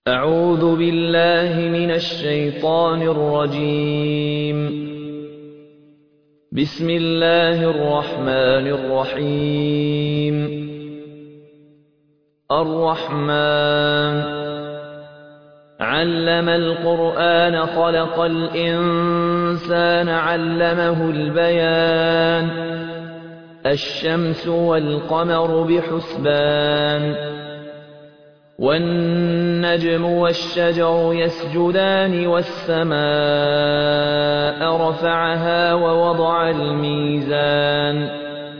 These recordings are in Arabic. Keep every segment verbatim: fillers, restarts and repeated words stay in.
أعوذ بالله من الشيطان الرجيم. بسم الله الرحمن الرحيم. الرحمن علم القرآن خلق الإنسان علمه البيان الشمس والقمر بحسبان والنجم والشجر يسجدان والسماء رفعها ووضع الميزان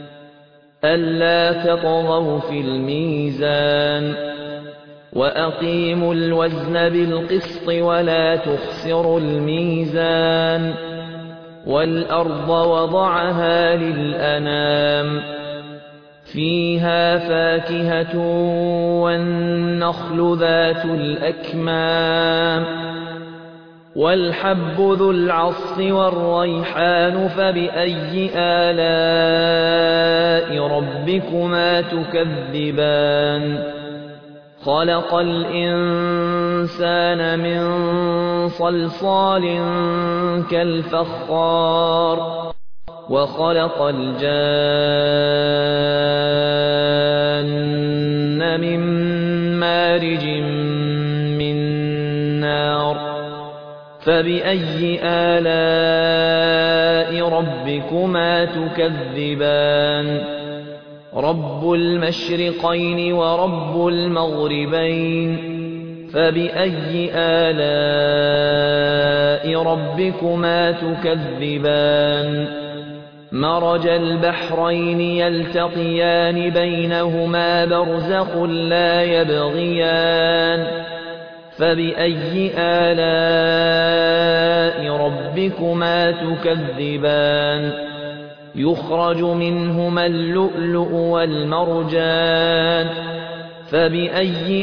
ألا تطغوا في الميزان وأقيموا الوزن بالقسط ولا تخسروا الميزان والأرض وضعها للأنام فيها فاكهة والنخل ذات الأكمام والحب ذو العصف والريحان فبأي آلاء ربكما تكذبان خلق الإنسان من صلصال كالفخار وخلق الجان من مارج من نار فبأي آلاء ربكما تكذبان رب المشرقين ورب المغربين فبأي آلاء ربكما تكذبان مرج البحرين يلتقيان بينهما برزخ لا يبغيان فبأي آلاء ربكما تكذبان يخرج منهما اللؤلؤ والمرجان فبأي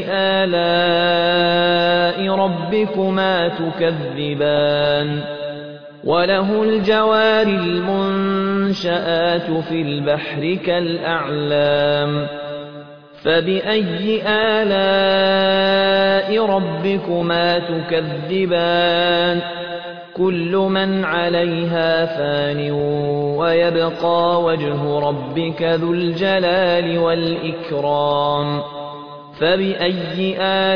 آلاء ربكما تكذبان وله الجوار المنشآت في البحر كالأعلام فبأي آلاء ربكما تكذبان كل من عليها فان ويبقى وجه ربك ذو الجلال والإكرام فبأي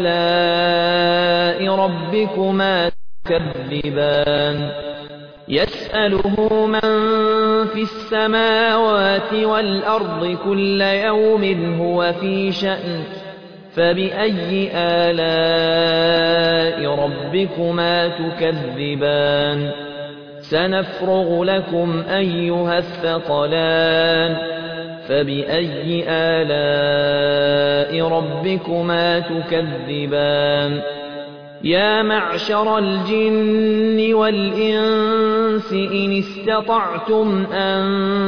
آلاء ربكما تكذبان يسأله من في السماوات والأرض كل يوم هو في شأن فبأي آلاء ربكما تكذبان سنفرغ لكم أيها الثقلان فبأي آلاء ربكما تكذبان يا معشر الجن والإنس إن استطعتم أن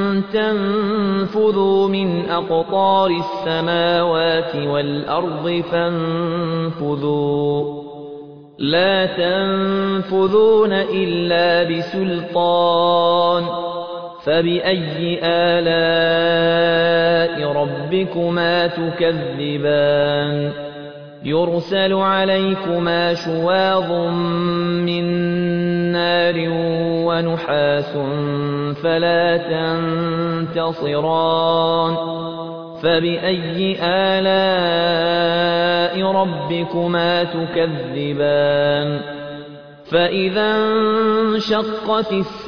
تنفذوا من أقطار السماوات والأرض فانفذوا لا تنفذون إلا بسلطان فبأي آلاء ربكما تكذبان يرسل عليكما شواظ من نار ونحاس فلا تنتصران فبأي آلاء ربكما تكذبان فإذا انشقت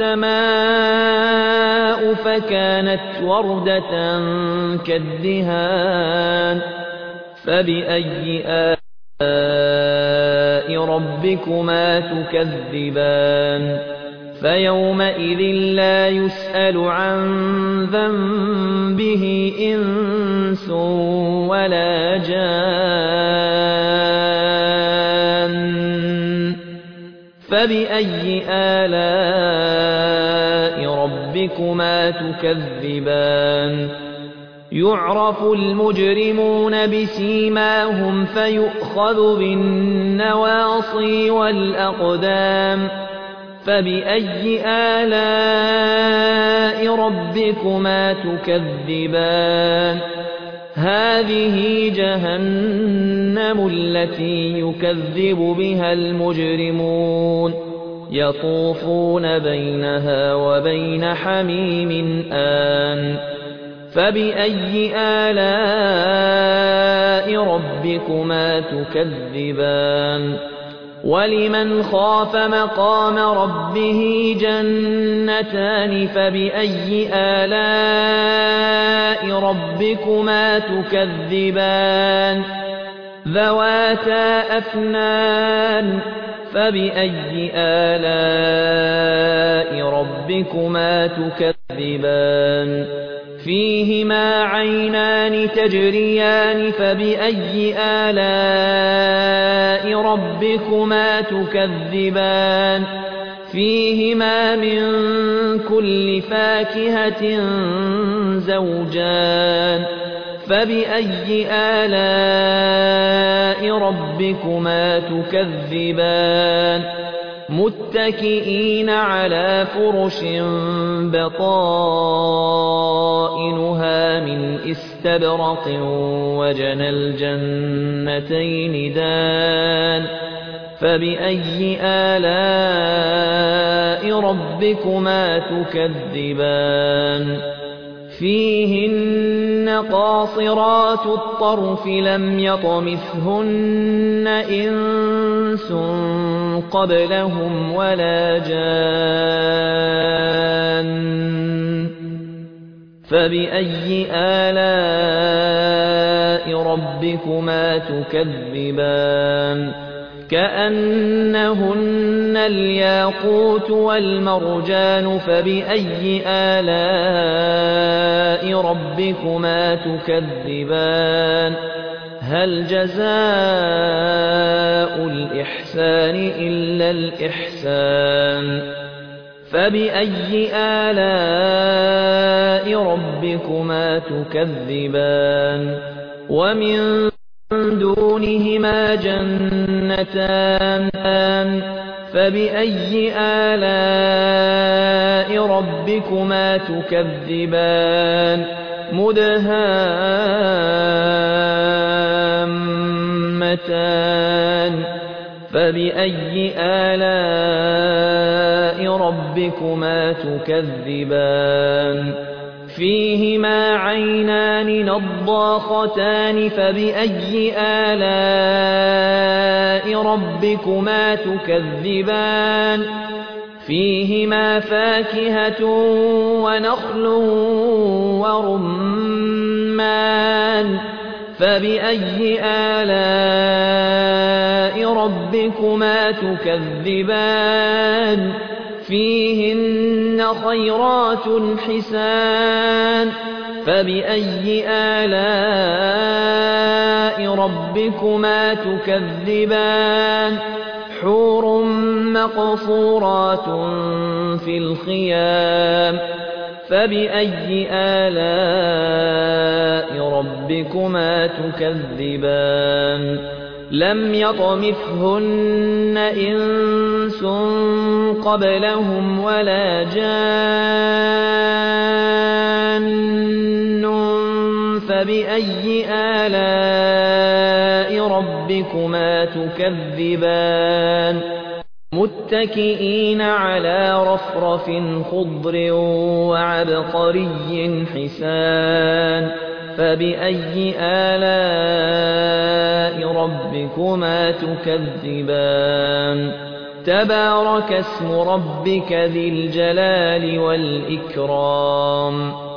السماء فكانت وردة كالدهان فبأي آلاء ربكما تكذبان فيومئذ لا يسأل عن ذنبه إنس ولا جان فبأي آلاء ربكما تكذبان يعرف المجرمون بسيماهم فيؤخذ بالنواصي والأقدام فبأي آلاء ربكما تكذبان هذه جهنم التي يكذب بها المجرمون يطوفون بينها وبين حميم آن فبأي آلاء ربكما تكذبان ولمن خاف مقام ربه جنتان فبأي آلاء ربكما تكذبان ذواتا أفنان فبأي آلاء ربكما تكذبان فيهما عينان تجريان فبأي آلاء ربكما تكذبان فيهما من كل فاكهة زوجان فبأي آلاء ربكما تكذبان متكئين على فرش بطائنها من استبرق وجنى الجنتين دان فبأي آلاء ربكما تكذبان فيهن قاصرات الطرف لم يطمثهن إنس قبلهم ولا جان فبأي آلاء ربكما تكذبان كأنهن الياقوت والمرجان فبأي آلاء ربكما تكذبان هل جزاء الإحسان إلا الإحسان فبأي آلاء ربكما تكذبان ومن دونهما جنتان فبأي آلاء ربكما تكذبان مدهامتان فبأي آلاء ربكما تكذبان فيهما عينان نضاختان فبأي آلاء ربكما تكذبان فيهما فاكهة ونخل ورمان فبأي آلاء ربكما تكذبان فيهن خيرات حسان فبأي آلاء ربكما تكذبان حور مقصورات في الخيام فبأي آلاء ربكما تكذبان لم يطمثهن إنس قبلهم ولا جان فبأي آلاء ربكما تكذبان متكئين على رفرف خضر وعبقري حسان فبأي آلاء ربكما تكذبان تبارك اسم ربك ذي الجلال والإكرام